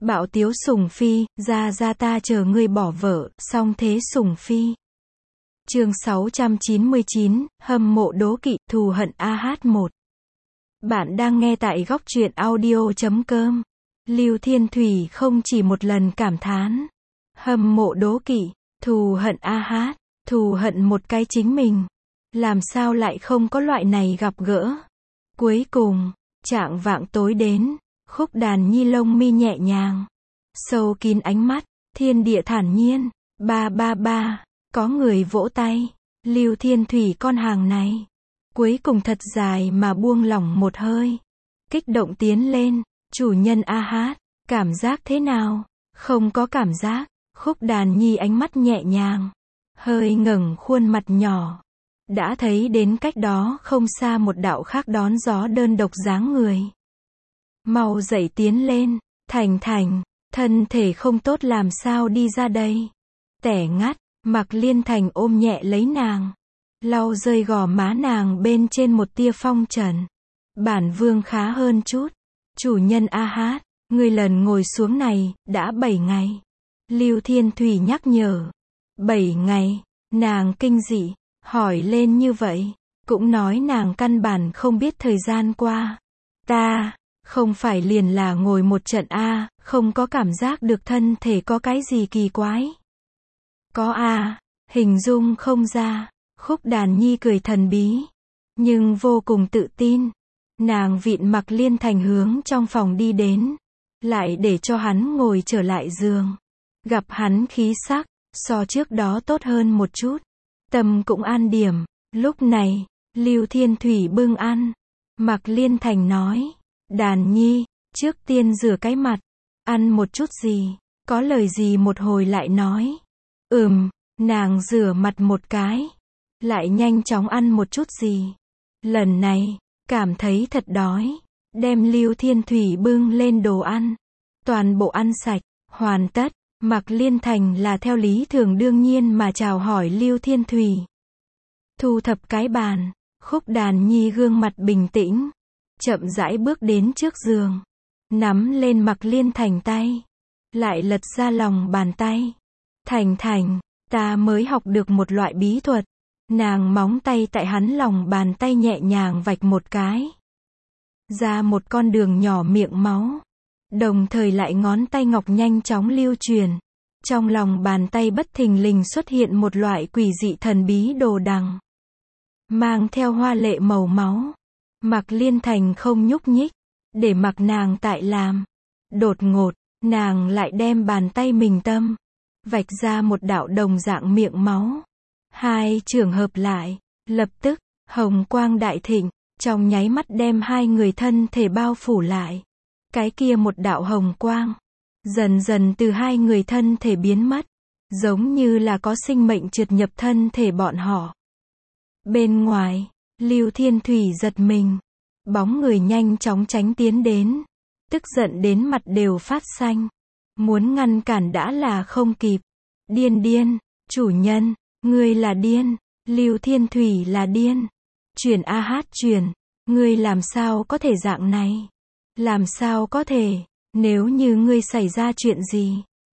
Bạo tiếu Sùng Phi, ra ta chờ ngươi bỏ vợ, song thế Sùng Phi. Chương 699, hâm mộ đố kỵ, thù hận AH1. Bạn đang nghe tại góc truyện audio.com. Lưu Thiên Thủy không chỉ một lần cảm thán. Hâm mộ đố kỵ, thù hận AH, thù hận một cái chính mình. Làm sao lại không có loại này gặp gỡ. Cuối cùng, chạng vạng tối đến, Khúc Đàn Nhi lông mi nhẹ nhàng, sâu kín ánh mắt, thiên địa thản nhiên, ba, có người vỗ tay, Lưu Thiên Thủy con hàng này, cuối cùng thật dài mà buông lỏng một hơi, kích động tiến lên, chủ nhân AH, cảm giác thế nào? Không có cảm giác, Khúc Đàn Nhi ánh mắt nhẹ nhàng, hơi ngẩng khuôn mặt nhỏ, đã thấy đến cách đó không xa một đạo khác đón gió đơn độc dáng người. Mau dậy tiến lên, Thành, thân thể không tốt làm sao đi ra đây. Tẻ ngắt, Mạc Liên Thành ôm nhẹ lấy nàng, lau rơi gò má nàng bên trên một tia phong trần. Bản vương khá hơn chút. Chủ nhân AH, ngươi lần ngồi xuống này, đã 7 ngày. Lưu Thiên Thủy nhắc nhở. 7 ngày, nàng kinh dị, hỏi lên như vậy, cũng nói nàng căn bản không biết thời gian qua. Ta, không phải liền là ngồi một trận a, không có cảm giác được thân thể có cái gì kỳ quái. Có a, hình dung không ra. Khúc Đàn Nhi cười thần bí, nhưng vô cùng tự tin. Nàng vịn Mạc Liên Thành hướng trong phòng đi đến, lại để cho hắn ngồi trở lại giường. Gặp hắn khí sắc, so trước đó tốt hơn một chút. Tâm cũng an điểm. Lúc này, Lưu Thiên Thủy bưng ăn. Mạc Liên Thành nói, Đàn Nhi, trước tiên rửa cái mặt, ăn một chút gì, có lời gì một hồi lại nói. Nàng rửa mặt một cái, lại nhanh chóng ăn một chút gì. Lần này, cảm thấy thật đói, đem Lưu Thiên Thủy bưng lên đồ ăn. Toàn bộ ăn sạch, hoàn tất, Mạc Liên Thành là theo lý thường đương nhiên mà chào hỏi Lưu Thiên Thủy. Thu thập cái bàn, Khúc Đàn Nhi gương mặt bình tĩnh, chậm rãi bước đến trước giường, nắm lên Mạc Liên Thành tay, lại lật ra lòng bàn tay. Thành, ta mới học được một loại bí thuật. Nàng móng tay tại hắn lòng bàn tay nhẹ nhàng vạch một cái, ra một con đường nhỏ miệng máu, đồng thời lại ngón tay ngọc nhanh chóng lưu truyền. Trong lòng bàn tay bất thình lình xuất hiện một loại quỷ dị thần bí đồ đằng, mang theo hoa lệ màu máu. Mạc Liên Thành không nhúc nhích, để mặc nàng tại làm. Đột ngột, nàng lại đem bàn tay mình vạch ra một đạo đồng dạng miệng máu. Hai trường hợp lại, lập tức, hồng quang đại thịnh, trong nháy mắt đem hai người thân thể bao phủ lại. Cái kia một đạo hồng quang, dần dần từ hai người thân thể biến mất, giống như là có sinh mệnh trượt nhập thân thể bọn họ. Bên ngoài, Lưu Thiên Thủy giật mình, bóng người nhanh chóng tránh tiến đến, tức giận đến mặt đều phát xanh, muốn ngăn cản đã là không kịp. Điên, chủ nhân, ngươi là điên, Lưu Thiên Thủy là điên. Chuyển AH chuyển, ngươi làm sao có thể dạng này? Làm sao có thể, nếu như ngươi xảy ra chuyện gì?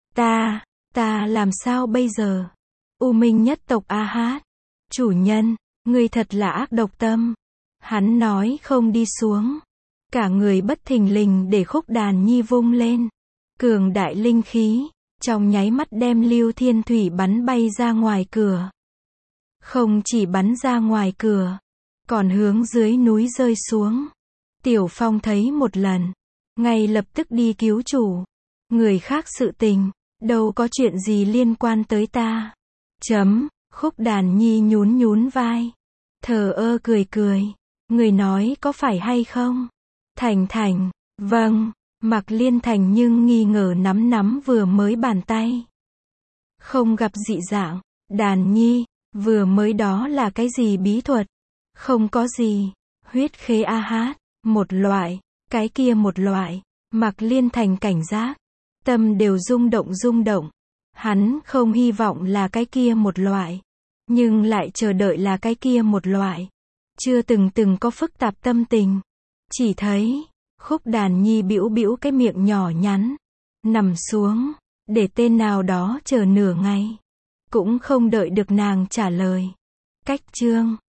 Ta làm sao bây giờ? U Minh nhất tộc AH, chủ nhân, ngươi thật là ác độc tâm. Hắn nói không đi xuống, cả người bất thình lình để Khúc Đàn Nhi vung lên, cường đại linh khí, trong nháy mắt đem Lưu Thiên Thủy bắn bay ra ngoài cửa. Không chỉ bắn ra ngoài cửa, còn hướng dưới núi rơi xuống. Tiểu Phong thấy một lần, ngay lập tức đi cứu chủ. Người khác sự tình, đâu có chuyện gì liên quan tới ta. Khúc Đàn Nhi nhún vai, thờ ơ cười. Người nói có phải hay không? Thành, vâng. Mạc Liên Thành nhưng nghi ngờ nắm vừa mới bàn tay. Không gặp dị dạng. Đàn Nhi, vừa mới đó là cái gì bí thuật? Không có gì. Huyết khế AH, một loại, cái kia một loại. Mạc Liên Thành cảnh giác, tâm đều rung động. Hắn không hy vọng là cái kia một loại, nhưng lại chờ đợi là cái kia một loại. Chưa từng có phức tạp tâm tình. Chỉ thấy Khúc Đàn Nhi bĩu cái miệng nhỏ nhắn, Nằm xuống, để tên nào đó chờ nửa ngày. Cũng không đợi được nàng trả lời. Cách chương